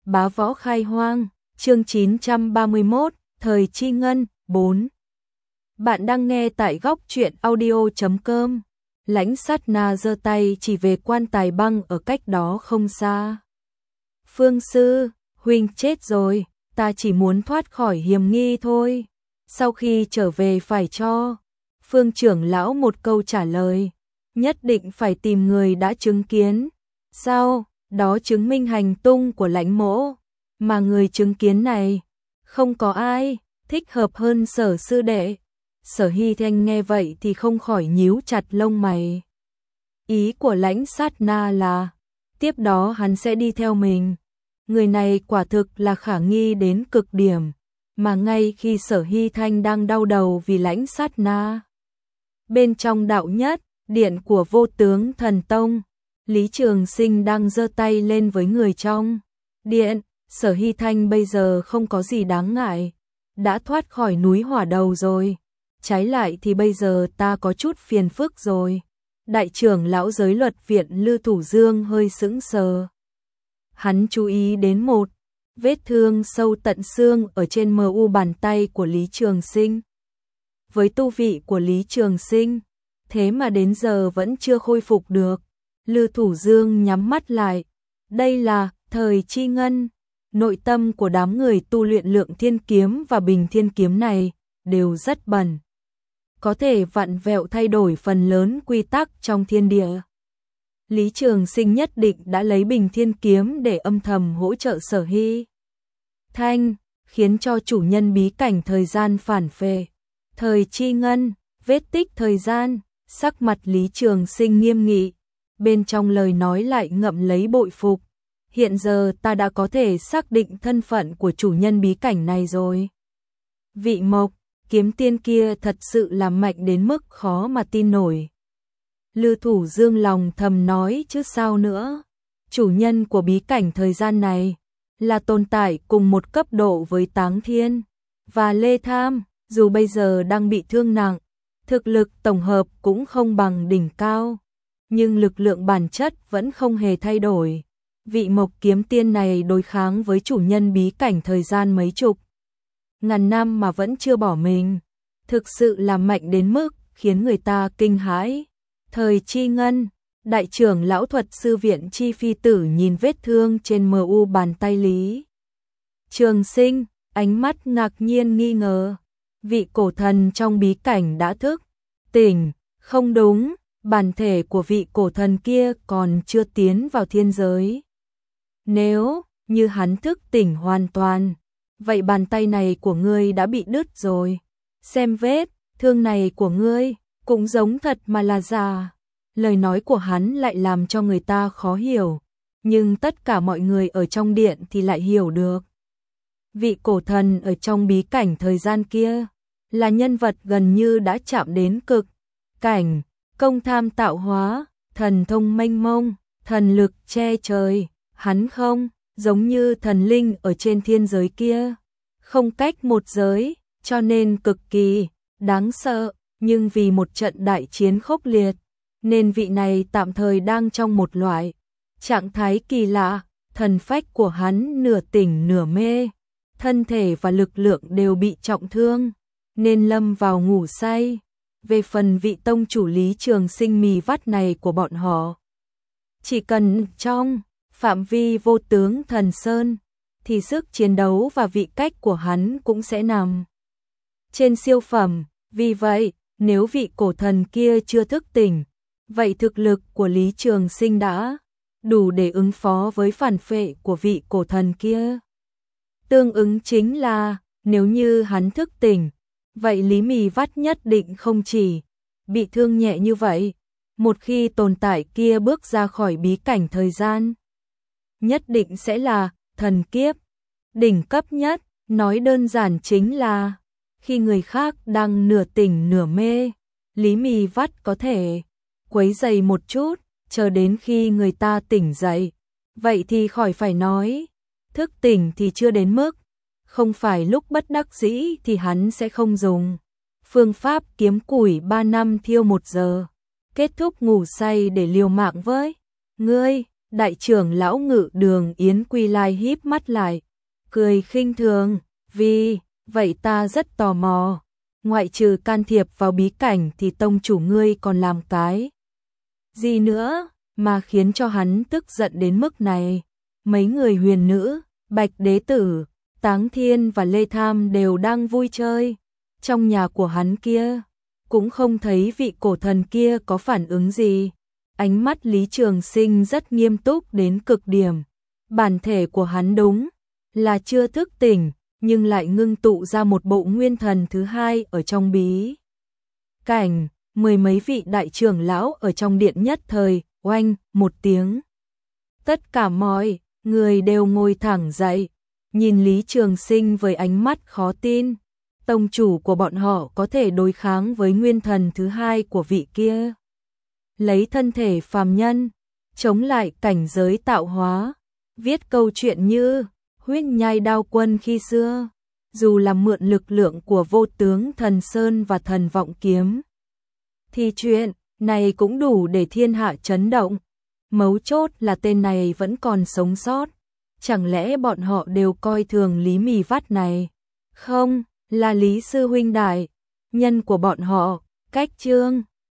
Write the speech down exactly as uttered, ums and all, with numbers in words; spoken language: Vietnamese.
Bá võ khai hoang, chương chín trăm ba mươi mốt, thời chi ngân, bốn. Bạn đang nghe tại góc truyện audio chấm com. Lãnh Sát Na giơ tay chỉ về quan tài băng ở cách đó không xa. Phương sư, huynh chết rồi, ta chỉ muốn thoát khỏi hiểm nghi thôi. Sau khi trở về phải cho Phương trưởng lão một câu trả lời, nhất định phải tìm người đã chứng kiến. Sao? Đó chứng minh hành tung của Lãnh mỗ, mà người chứng kiến này không có ai thích hợp hơn Sở sư đệ. Sở Hy Thanh nghe vậy thì không khỏi nhíu chặt lông mày. Ý của Lãnh Sát Na là tiếp đó hắn sẽ đi theo mình. Người này quả thực là khả nghi đến cực điểm, mà ngay khi Sở Hy Thanh đang đau đầu vì Lãnh Sát Na, bên trong đạo nhất điện của Vô Tướng Thần Tông, Lý Trường Sinh đang giơ tay lên với người trong điện. Sở Hy Thanh bây giờ không có gì đáng ngại, đã thoát khỏi núi hỏa đầu rồi. Trái lại thì bây giờ ta có chút phiền phức rồi. Đại trưởng lão giới luật viện Lư Thủ Dương hơi sững sờ. Hắn chú ý đến một vết thương sâu tận xương ở trên mờ u bàn tay của Lý Trường Sinh. Với tu vị của Lý Trường Sinh, thế mà đến giờ vẫn chưa khôi phục được. Lư Thủ Dương nhắm mắt lại. Đây là thời chi ngân. Nội tâm của đám người tu luyện Lượng Thiên Kiếm và Bình Thiên Kiếm này đều rất bẩn, có thể vặn vẹo thay đổi phần lớn quy tắc trong thiên địa. Lý Trường Sinh nhất định đã lấy Bình Thiên Kiếm để âm thầm hỗ trợ Sở Hy Thanh, khiến cho chủ nhân bí cảnh thời gian phản phệ. Thời chi ngân, vết tích thời gian. Sắc mặt Lý Trường Sinh nghiêm nghị, bên trong lời nói lại ngậm lấy bội phục. Hiện giờ ta đã có thể xác định thân phận của chủ nhân bí cảnh này rồi. Vị Mộc kiếm tiên kia thật sự là mạnh đến mức khó mà tin nổi. Lư Thủ Dương lòng thầm nói chứ sao nữa. Chủ nhân của bí cảnh thời gian này là tồn tại cùng một cấp độ với Táng Thiên và Lê Tham, dù bây giờ đang bị thương nặng, thực lực tổng hợp cũng không bằng đỉnh cao, nhưng lực lượng bản chất vẫn không hề thay đổi. Vị Mộc kiếm tiên này đối kháng với chủ nhân bí cảnh thời gian mấy chục ngàn năm mà vẫn chưa bỏ mình, thực sự là mạnh đến mức khiến người ta kinh hãi. Thời chi ngân, đại trưởng lão thuật sư viện Chi Phi Tử nhìn vết thương trên mờ u bàn tay Lý Trường Sinh, ánh mắt ngạc nhiên nghi ngờ. Vị cổ thần trong bí cảnh đã thức tỉnh, không đúng, bản thể của vị cổ thần kia còn chưa tiến vào thiên giới. Nếu như hắn thức tỉnh hoàn toàn, vậy bàn tay này của ngươi đã bị đứt rồi. Xem vết thương này của ngươi cũng giống thật mà là giả. Lời nói của hắn lại làm cho người ta khó hiểu, nhưng tất cả mọi người ở trong điện thì lại hiểu được. Vị cổ thần ở trong bí cảnh thời gian kia là nhân vật gần như đã chạm đến cực cảnh, công tham tạo hóa, thần thông mênh mông, thần lực che trời. Hắn không giống như thần linh ở trên thiên giới kia, không cách một giới, cho nên cực kỳ đáng sợ, nhưng vì một trận đại chiến khốc liệt, nên vị này tạm thời đang trong một loại trạng thái kỳ lạ. Thần phách của hắn nửa tỉnh nửa mê, thân thể và lực lượng đều bị trọng thương, nên lâm vào ngủ say. Về phần vị tông chủ Lý Trường Sinh mì vắt này của bọn họ, chỉ cần trong phạm vi Vô Tướng Thần Sơn, thì sức chiến đấu và vị cách của hắn cũng sẽ nằm trên siêu phẩm. Vì vậy, nếu vị cổ thần kia chưa thức tỉnh, vậy thực lực của Lý Trường Sinh đã đủ để ứng phó với phản phệ của vị cổ thần kia. Tương ứng chính là, nếu như hắn thức tỉnh, vậy Lý Mì Vắt nhất định không chỉ bị thương nhẹ như vậy. Một khi tồn tại kia bước ra khỏi bí cảnh thời gian, nhất định sẽ là thần kiếp đỉnh cấp nhất. Nói đơn giản chính là, khi người khác đang nửa tỉnh nửa mê, Lý Mì Vắt có thể quấy rầy một chút, chờ đến khi người ta tỉnh dậy. Vậy thì khỏi phải nói, thức tỉnh thì chưa đến mức, không phải lúc bất đắc dĩ thì hắn sẽ không dùng phương pháp kiếm củi ba năm thiêu một giờ, kết thúc ngủ say để liều mạng với ngươi. Đại trưởng lão Ngự Đường Yến Quy Lai híp mắt lại, cười khinh thường, vì, vậy ta rất tò mò, ngoại trừ can thiệp vào bí cảnh thì tông chủ ngươi còn làm cái gì nữa mà khiến cho hắn tức giận đến mức này. Mấy người huyền nữ, Bạch Đế Tử, Táng Thiên và Lê Tham đều đang vui chơi. Trong nhà của hắn kia, cũng không thấy vị cổ thần kia có phản ứng gì. Ánh mắt Lý Trường Sinh rất nghiêm túc đến cực điểm. Bản thể của hắn đúng là chưa thức tỉnh, nhưng lại ngưng tụ ra một bộ nguyên thần thứ hai ở trong bí cảnh. Mười mấy vị đại trưởng lão ở trong điện nhất thời, oanh, một tiếng. Tất cả mọi người đều ngồi thẳng dậy, nhìn Lý Trường Sinh với ánh mắt khó tin. Tông chủ của bọn họ có thể đối kháng với nguyên thần thứ hai của vị kia. Lấy thân thể phàm nhân, chống lại cảnh giới tạo hóa. Viết câu chuyện như huyết nhai đao quân khi xưa, dù là mượn lực lượng của vô tướng thần sơn và thần vọng kiếm, thì chuyện này cũng đủ để thiên hạ chấn động. Mấu chốt là tên này vẫn còn sống sót. Chẳng lẽ bọn họ đều coi thường Lý Mì Vắt này? Không, là Lý sư huynh đại nhân của bọn họ, cách chương